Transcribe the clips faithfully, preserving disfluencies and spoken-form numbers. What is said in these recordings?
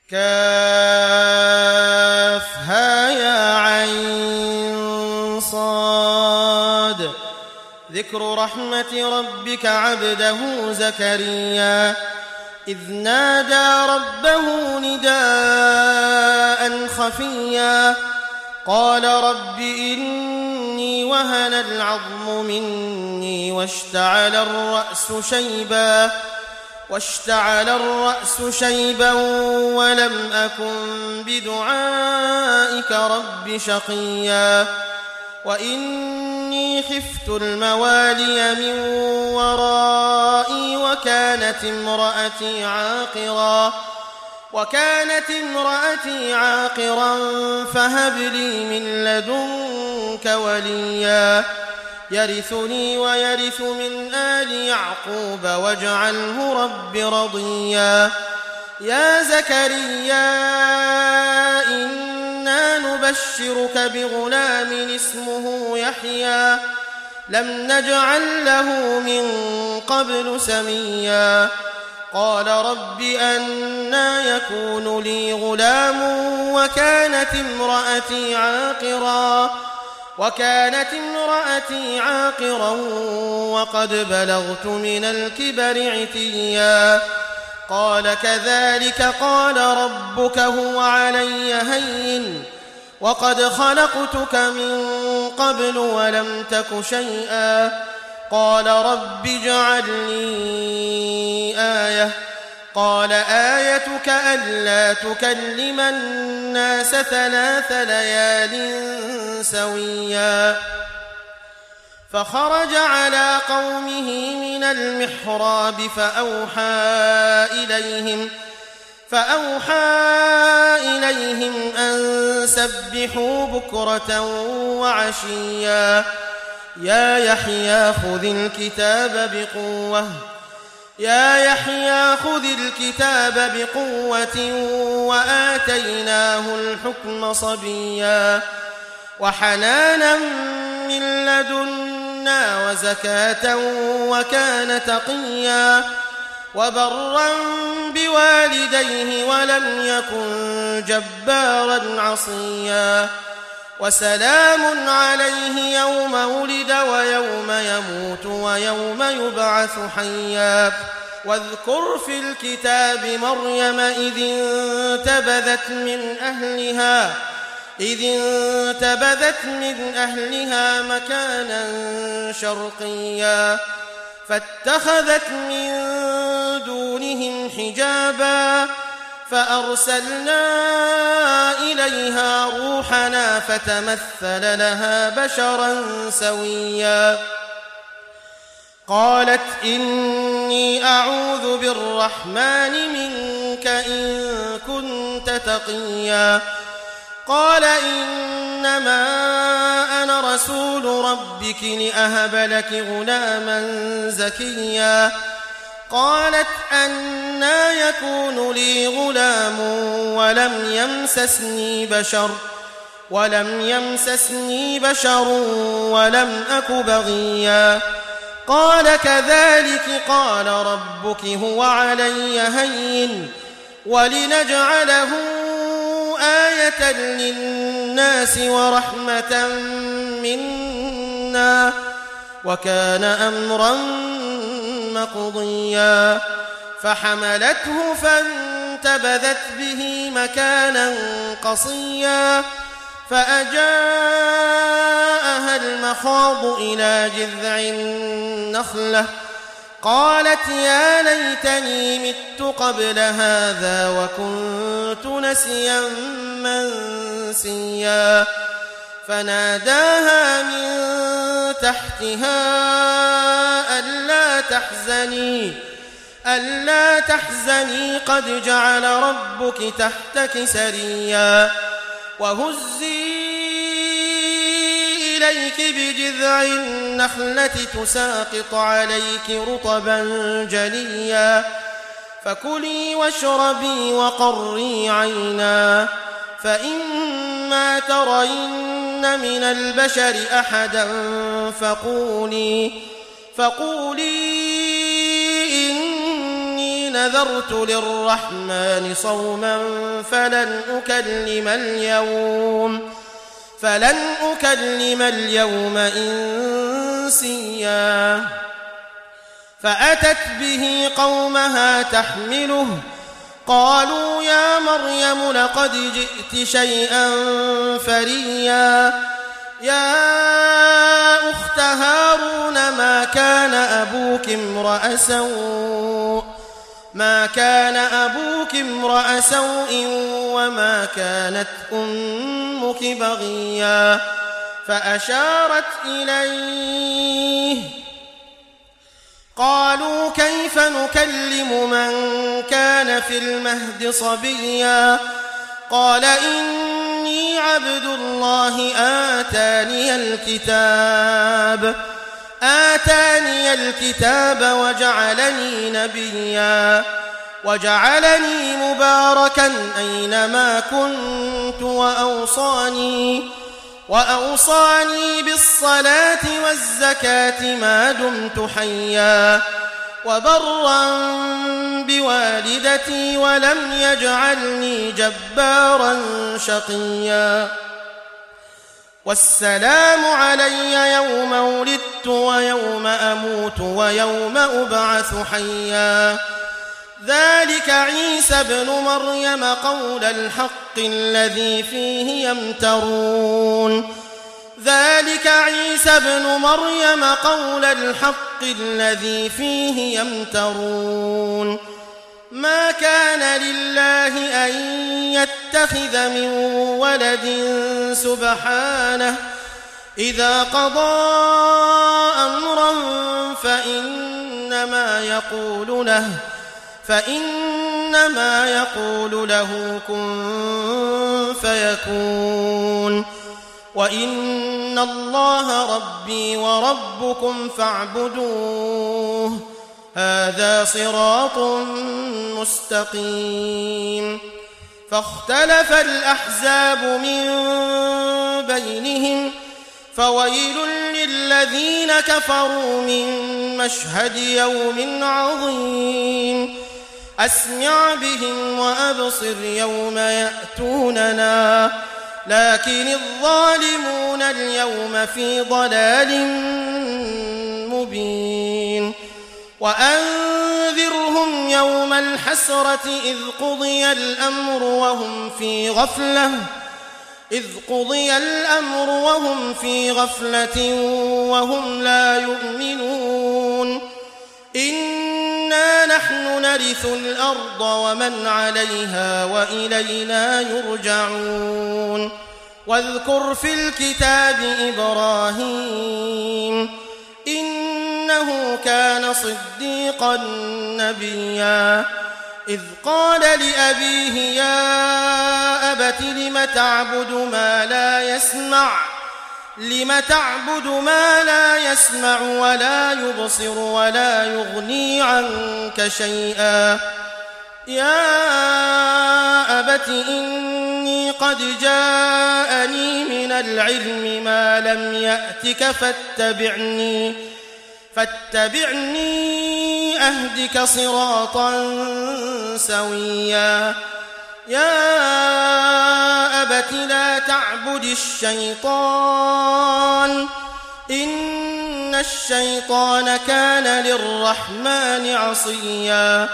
كافها يا عين صاد. ذكر رحمة ربك عبده زكريا إذ نادى ربه نداء خفيا قال رب إني وهن العظم مني واشتعل الرأس شيبا واشتعل الرأس شيبا ولم أكن بدعائك رب شقيا وإني خفت الموالي من ورائي وكانت امرأتي عاقرا وكانت امرأتي عاقرا فهب لي من لدنك وليا يرثني ويرث من آل يعقوب واجعله رب رضيا. يا زكريا إنا نبشرك بغلام اسمه يحيى لم نجعل له من قبل سميا قال رب أنى يكون لي غلام وكانت امرأتي عاقرا وكانت امرأتي عاقرا وقد بلغت من الكبر عتيا قال كذلك قال ربك هو علي هين وقد خلقتك من قبل ولم تك شيئا قال رب اجعل لي آية قال آيتك ألا تكلم الناس ثلاث ليال سويا فخرج على قومه من المحراب فأوحى إليهم فأوحى إليهم أن سبحوا بكرة وعشيا يا يحيى خذ الكتاب بقوة يا يحيى خذ الكتاب بقوة وآتيناه الحكم صبيا وحنانا من لدنا وزكاة وكان تقيا وبرا بوالديه ولم يكن جبارا عصيا وسلام عليه يوم ولد ويوم يموت ويوم يبعث حيا واذكر في الكتاب مريم إذ انتبذت من أهلها إذ انتبذت من أهلها مكانا شرقيا فاتخذت من دونهم حجابا فأرسلنا إليها روحنا فتمثل لها بشرا سويا قالت إني أعوذ بالرحمن منك إن كنت تقيا قال إنما أنا رسول ربك لأهب لك غلاما زكيا قالت أنى يكون لي غلام ولم يمسسني بشر ولم يمسسني بشر ولم أك بغيا قال كذلك قال ربك هو علي هين ولنجعله آية للناس ورحمة منا وكان أمرا مقضيا فحملته فانتبذت به مكانا قصيا فأجاءها المخاض إلى جذع النخلة قالت يا ليتني مت قبل هذا وكنت نسيا منسيا فناداها من تحتها ألا تحزني ألا تحزني قد جعل ربك تحتك سريا وهزي إليك بجذع النخلة تساقط عليك رطبا جنيا فكلي واشربي وقري عينا فإما ترين من البشر أحدا فقولي فقولي إني نذرت للرحمن صوما فلن أكلم اليوم فلن أكلم اليوم إنسيا فأتت به قومها تحمله قالوا يا مريم لقد جئت شيئا فريا يا أخت هارون ما كان أبوك امرأ سوء ما كان أبوك امرأ سوء وما كانت أمك بغيا فأشارت إليه قالوا كيف نكلم من كان في المهد صبيا قال إني عبد الله آتاني الكتاب آتاني الكتاب وجعلني نبيا وجعلني مباركا أينما كنت وأوصاني وأوصاني بالصلاة والزكاة ما دمت حيا وبرا بوالدتي ولم يجعلني جبارا شقيا والسلام علي يوم ولدت ويوم أموت ويوم أبعث حيا ذلك عيسى ابن مريم قول الحق الذي فيه يمترون ذلك عيسى ابن مريم قول الحق الذي فيه يمترون ما كان لله أن يتخذ من ولد سبحانه إذا قضى أمرا فإنما يقول له فإنما يقول له كن فيكون وإن الله ربي وربكم فاعبدوه هذا صراط مستقيم فاختلف الأحزاب من بينهم فويل للذين كفروا من مشهد يوم عظيم أسمع بهم وأبصر يوم يأتوننا لكن الظالمون اليوم في ضلال مبين وأنذرهم يوم الحسرة إذ قضي الأمر وهم في غفلة إذ قضي الأمر وهم في غفلة وهم لا يؤمنون إنا نحن نرث الأرض ومن عليها وإلينا يرجعون واذكر في الكتاب إبراهيم إنه كان صديقا نبيا إذ قال لأبيه يا أبت لم تعبد ما لا يسمع لم تعبد ما لا يسمع ولا يبصر ولا يغني عنك شيئا يا أبت إني قد جاءني من العلم ما لم يأتك فاتبعني فاتبعني أهدك صراطا سويا يا أبت لا تعبد الشيطان إن الشيطان كان للرحمن عصيا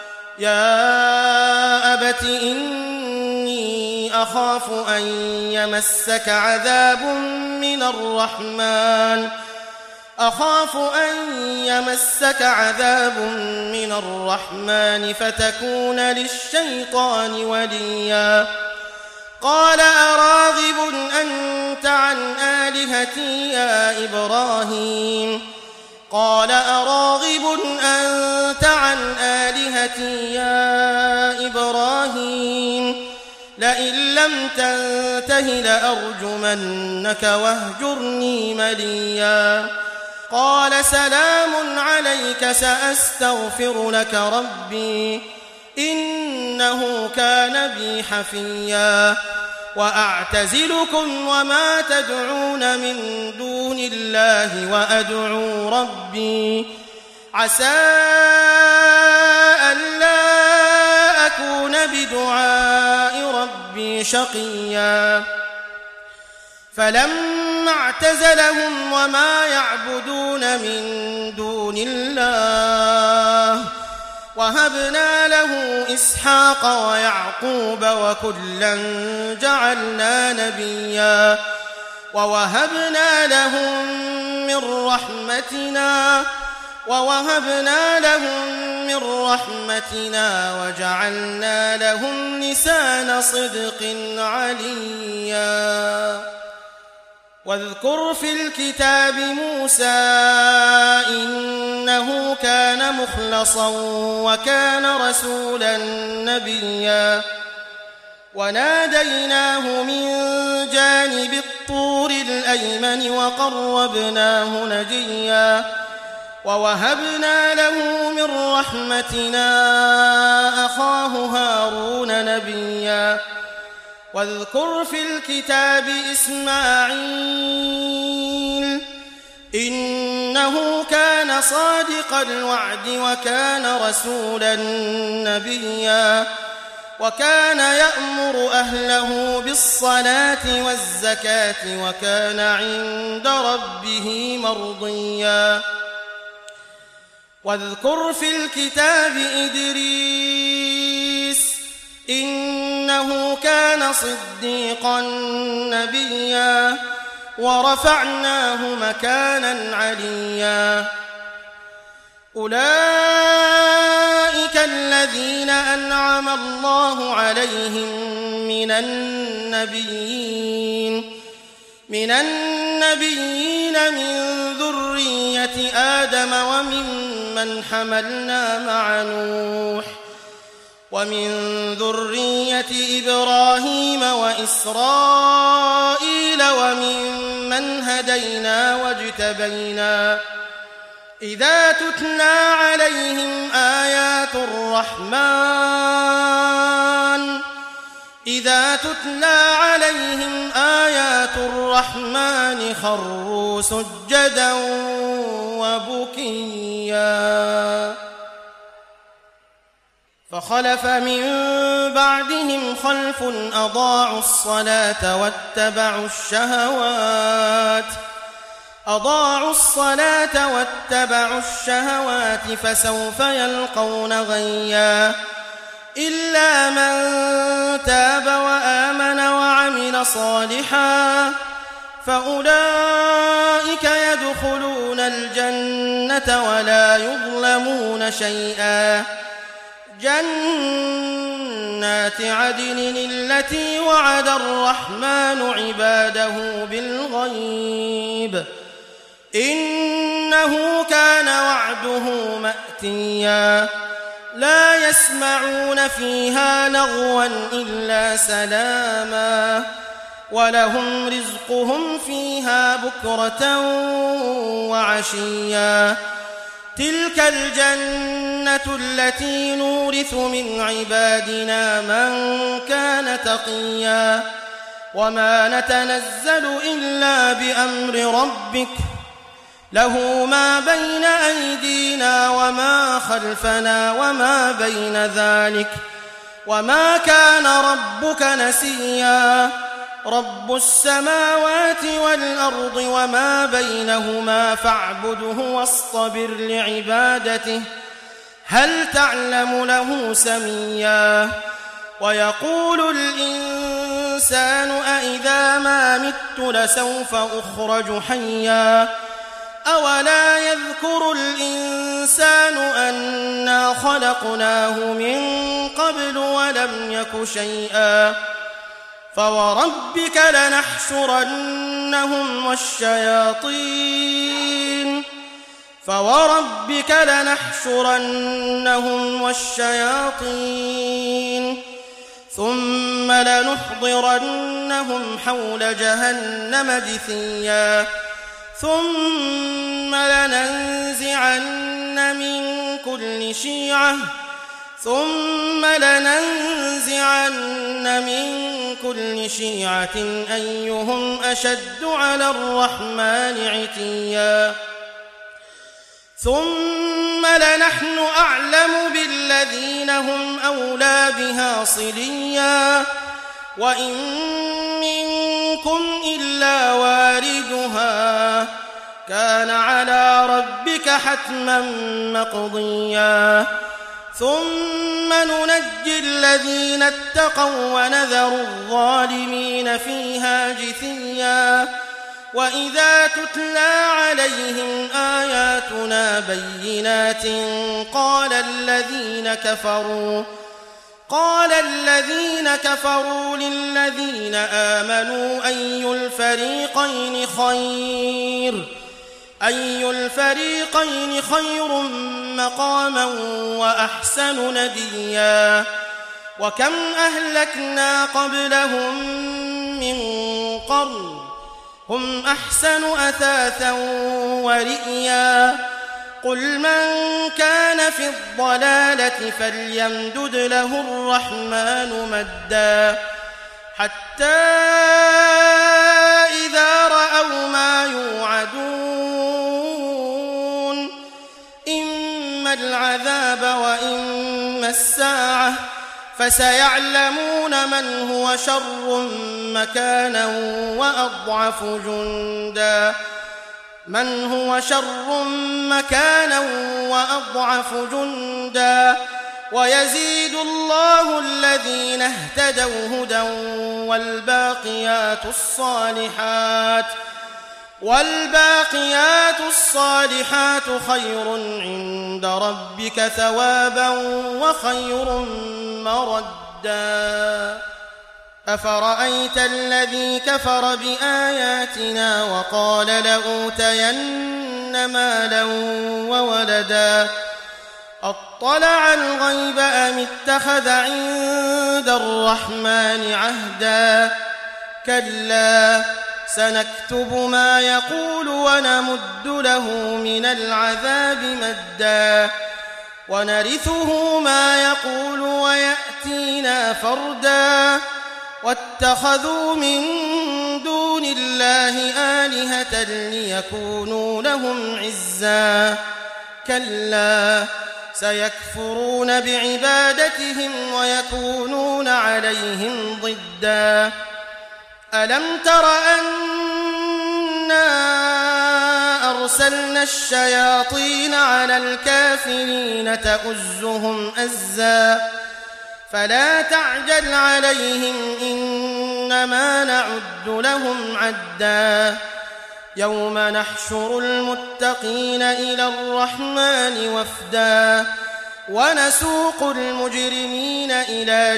يا أبت إني أخاف أن يمسك عذاب من الرحمن أخاف أن يمسك عذاب من الرحمن فتكون للشيطان وليا قال أراغب أنت عن آلهتي يا إبراهيم قال أراغب أنت عن آلهتي يا إبراهيم لئن لم تنته لأرجمنك واهجرني مليا قال سلام عليك سأستغفر لك ربي إنه كان بي حفيا وأعتزلكم وما تدعون من دون الله وأدعو ربي عسى ألا أكون بدعاء ربي شقيا فلما اعتزلهم وما يعبدون من دون الله وهبنا له إسحاق ويعقوب وكلا جعلنا نبيا ووهبنا لهم من رحمتنا ووهبنا لهم من رحمتنا وجعلنا لهم لسان صدق عليا واذكر في الكتاب موسى إنه كان مخلصا وكان رسولا نبيا وناديناه من جانب الطور الأيمن وقربناه نجيا ووهبنا له من رحمتنا أخاه هارون نبيا واذكر في الكتاب إسماعيل إنه كان صادق الوعد وكان رسولا نبيا وكان يأمر أهله بالصلاة والزكاة وكان عند ربه مرضيا واذكر في الكتاب إدريس إنه كان صديقا نبيا ورفعناه مكانا عليا أولئك الذين أنعم الله عليهم من النبيين من النبيين من ذرية آدم وممن حملنا مع نوح ومن ذرية إبراهيم وإسرائيل وممن هدينا واجتبينا إذا تتلى عليهم آيات الرحمن إذا تتلى عليهم آيات الرحمن خروا سجدا وبكيا فخلف من بعدهم خلف أضاعوا الصلاة واتبعوا الشهوات أضاعوا الصلاة واتبعوا الشهوات فسوف يلقون غيا إلا من تاب وآمن وعمل صالحا فأولئك يدخلون الجنة ولا يظلمون شيئا جنات عدن التي وعد الرحمن عباده بالغيب إنه كان وعده مأتيا لا يسمعون فيها لغوا إلا سلاما ولهم رزقهم فيها بكرة وعشيا تلك الجنة التي نورث من عبادنا من كان تقيا وما نتنزل إلا بأمر ربك له ما بين أيدينا وما خلفنا وما بين ذلك وما كان ربك نسيا رب السماوات والأرض وما بينهما فاعبده واصطبر لعبادته هل تعلم له سميا ويقول الإنسان أإذا ما مت لسوف أخرج حيا أولا يذكر الإنسان أنا خلقناه من قبل ولم يك شيئا فوربك لنحشرنهم والشياطين فوربك لنحشرنهم والشياطين ثم لنحضرنهم حول جهنم جثيا ثم لننزعن من كل شيعة ثم لننزعن من كل شيعة أيهم أشد على الرحمن عتيا ثم لنحن أعلم بالذين هم أولى بها صليا وإن منكم إلا واردها كان على ربك حتما مقضيا ثم ننجي الذين اتقوا ونذر الظالمين فيها جثيا وإذا تتلى عليهم آياتنا بينات قال الذين كفروا قال الذين كفروا للذين آمنوا أي الفريقين خير أي الفريقين خير مقاما وأحسن نديا وكم أهلكنا قبلهم من قرن هم أحسن أثاثا ورئيا قل من كان في الضلالة فليمدد له الرحمن مدا حتى إذا رأوا ما يوعدون إما العذاب وإما الساعة فسيعلمون من هو شر مكانا وأضعف جندا من هو شر مكانا وأضعف جندا ويزيد الله الذين اهتدوا هدى والباقيات الصالحات والباقيات الصالحات خير عند ربك ثوابا وخير مردا أفرأيت الذي كفر بآياتنا وقال لأوتين مالا وولدا أطلع الغيب أم اتخذ عند الرحمن عهدا كلا سنكتب ما يقول ونمد له من العذاب مدا ونرثه ما يقول ويأتينا فردا واتخذوا من دون الله آلهة ليكونوا لهم عزا كلا سيكفرون بعبادتهم ويكونون عليهم ضدا ألم تر أنا أرسلنا الشياطين على الكافرين تؤزهم أزا فلا تعجل عليهم إنما نعد لهم عدا يوم نحشر المتقين إلى الرحمن وفدا ونسوق المجرمين إلى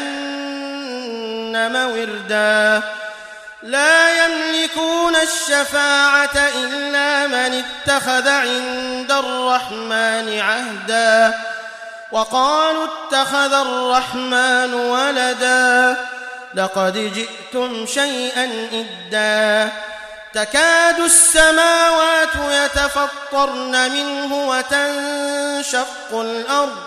جهنم وردا لا يملكون الشفاعة إلا من اتخذ عند الرحمن عهدا وقالوا اتخذ الرحمن ولدا لقد جئتم شيئا إدا تكاد السماوات يتفطرن منه وتنشق الأرض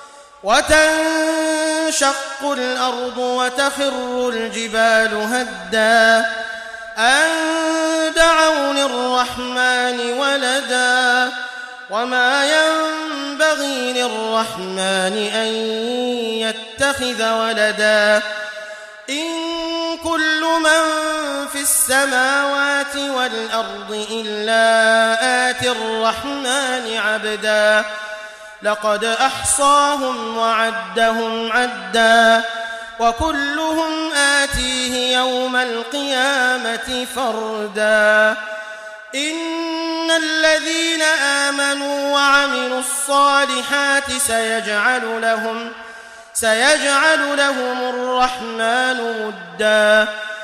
وتنشق الأرض وتخر الجبال هدا أن دعوا للرحمن ولدا وما ينبغي للرحمن أن يتخذ ولدا إن كل من في السماوات والأرض إلا آتي الرحمن عبدا لقد أحصاهم وعدهم عدا وكلهم آتيه يوم القيامة فردا إن الذين آمنوا وعملوا الصالحات سيجعل لهم سيجعل لهم الرحمن ودا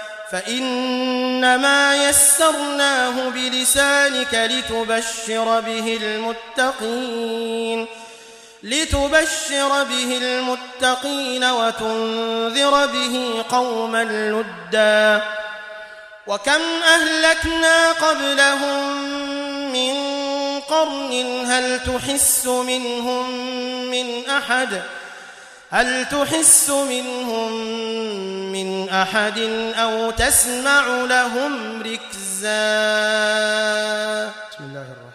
فإنما يسرناه بلسانك لتبشر به المتقين لتبشر به المتقين وتنذر به قوما لدا وكم أهلكنا قبلهم من قرن هل تحس منهم من أحد هل تحس منهم من أحد أو تسمع لهم ركزا. بسم الله الرحمن